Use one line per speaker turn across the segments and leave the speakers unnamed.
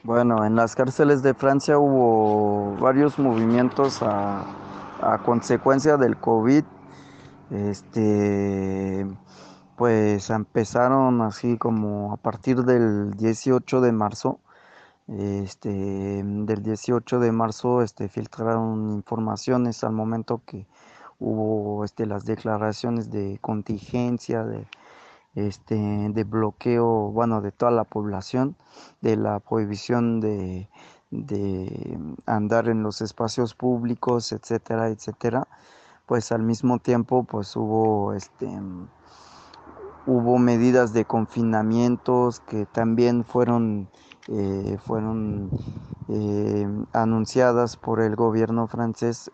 Bueno, en las cárceles de Francia hubo varios movimientos a consecuencia del COVID. Este, pues empezaron así como a partir del 18 de marzo. Del 18 de marzo, filtraron informaciones al momento que hubo, las declaraciones de contingencia, de bloqueo, bueno, de toda la población, de la prohibición de andar en los espacios públicos, etcétera, etcétera. Pues al mismo tiempo, pues hubo medidas de confinamientos que también fueron anunciadas por el gobierno francés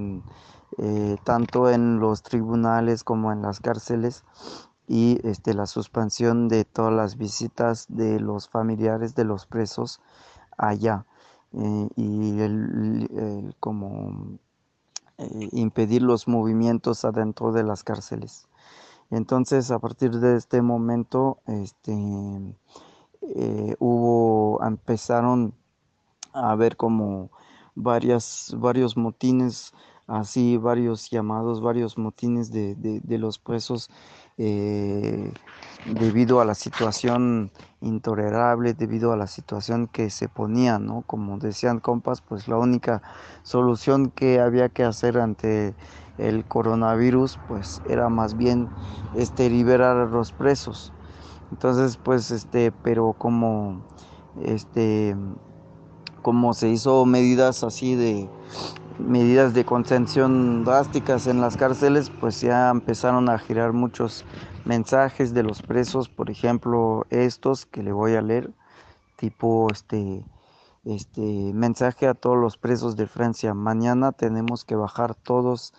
tanto en los tribunales como en las cárceles, y la suspensión de todas las visitas de los familiares de los presos allá, y como impedir los movimientos adentro de las cárceles. Entonces, a partir de este momento, empezaron a haber como varios motines, así varios llamados, varios motines de los presos, eh, debido a la situación intolerable, debido a la situación que se ponía, ¿no? Como decían compas, pues la única solución que había que hacer ante el coronavirus, pues era más bien liberar a los presos. Entonces, pues, pero este, como se hizo medidas de contención drásticas en las cárceles, pues ya empezaron a girar muchos mensajes de los presos, por ejemplo, estos que le voy a leer, tipo mensaje a todos los presos de Francia: mañana tenemos que bajar todos,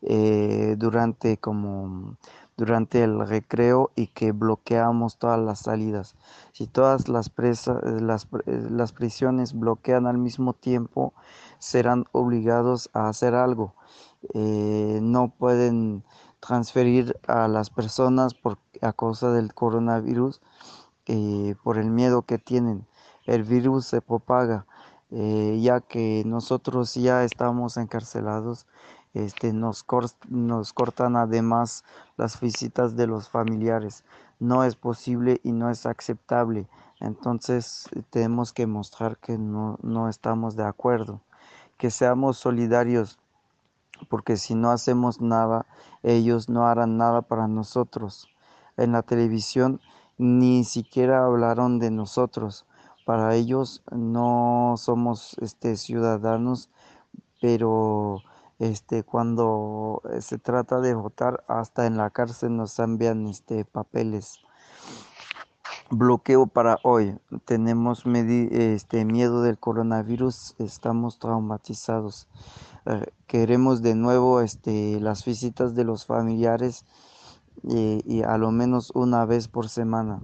durante el recreo, y que bloqueamos todas las salidas. Si todas las prisiones bloquean al mismo tiempo, serán obligados a hacer algo. No pueden transferir a las personas a causa del coronavirus, por el miedo que tienen. El virus se propaga, ya que nosotros ya estamos encarcelados. Nos cortan además las visitas de los familiares. No es posible y no es aceptable. Entonces tenemos que mostrar que no estamos de acuerdo, que seamos solidarios, porque si no hacemos nada, ellos no harán nada para nosotros. En la televisión ni siquiera hablaron de nosotros. Para ellos no somos ciudadanos, pero cuando se trata de votar, hasta en la cárcel nos envían papeles. Bloqueo para hoy. Tenemos miedo del coronavirus, estamos traumatizados. Queremos de nuevo las visitas de los familiares, y a lo menos una vez por semana.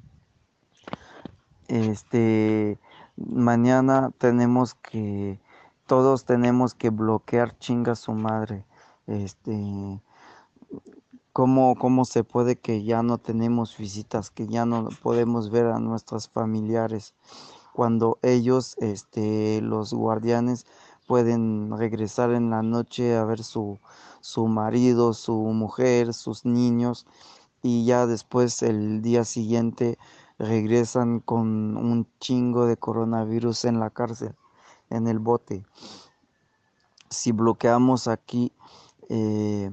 Este, Mañana todos tenemos que bloquear, chinga su madre. Este, ¿cómo se puede que ya no tenemos visitas, que ya no podemos ver a nuestros familiares, cuando ellos, los guardianes, pueden regresar en la noche a ver su marido, su mujer, sus niños, y ya después el día siguiente regresan con un chingo de coronavirus en la cárcel, en el bote? Si bloqueamos aquí, eh,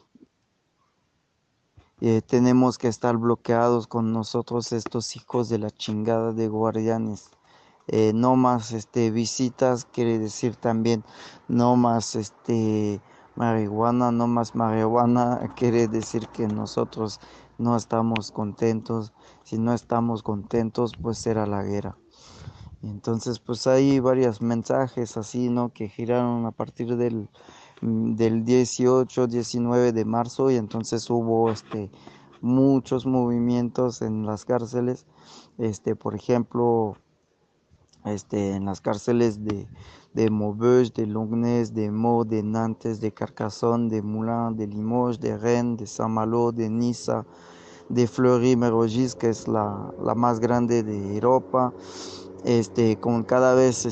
tenemos que estar bloqueados con nosotros, estos hijos de la chingada de guardianes. No más visitas, quiere decir también no más marihuana. No más marihuana quiere decir que nosotros no estamos contentos. Si no estamos contentos, pues será la guerra. Entonces, pues hay varios mensajes así, ¿no? Que giraron a partir del 18, 19 de marzo, y entonces hubo muchos movimientos en las cárceles. Por ejemplo, en las cárceles de Maubeuge, de Longnes, de Meaux, de Nantes, de Carcassonne, de Moulins, de Limoges, de Rennes, de Saint-Malo, de Niza, de Fleury-Mérogis, que es la más grande de Europa, con cada vez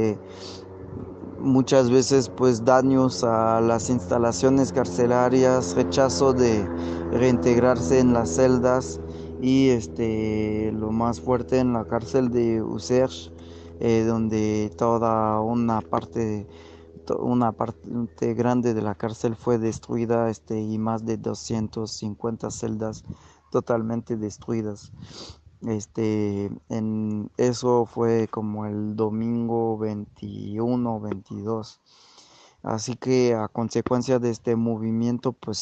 muchas veces pues daños a las instalaciones carcelarias, rechazo de reintegrarse en las celdas y lo más fuerte en la cárcel de Users, donde toda una parte grande de la cárcel fue destruida, y más de 250 celdas totalmente destruidas. Eso fue como el domingo 21 22. Así que a consecuencia de este movimiento, pues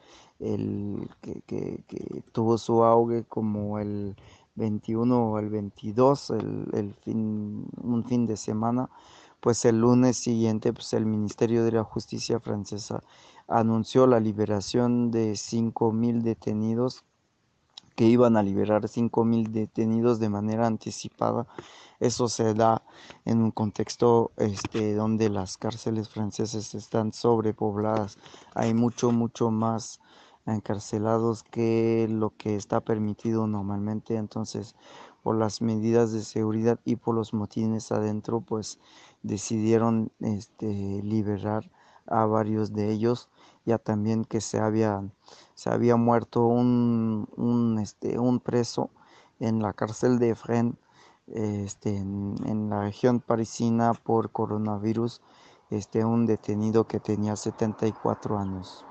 que tuvo su auge como el 21 o el 22, un fin de semana, pues el lunes siguiente, pues el Ministerio de la Justicia francesa anunció la liberación de 5.000 detenidos, que iban a liberar 5.000 detenidos de manera anticipada. Eso se da en un contexto donde las cárceles francesas están sobrepobladas. Hay mucho más encarcelados que lo que está permitido normalmente. Entonces, por las medidas de seguridad y por los motines adentro, pues decidieron liberar a varios de ellos. Ya también que se había muerto un preso en la cárcel de Fresnes, en la región parisina por coronavirus, un detenido que tenía 74 años.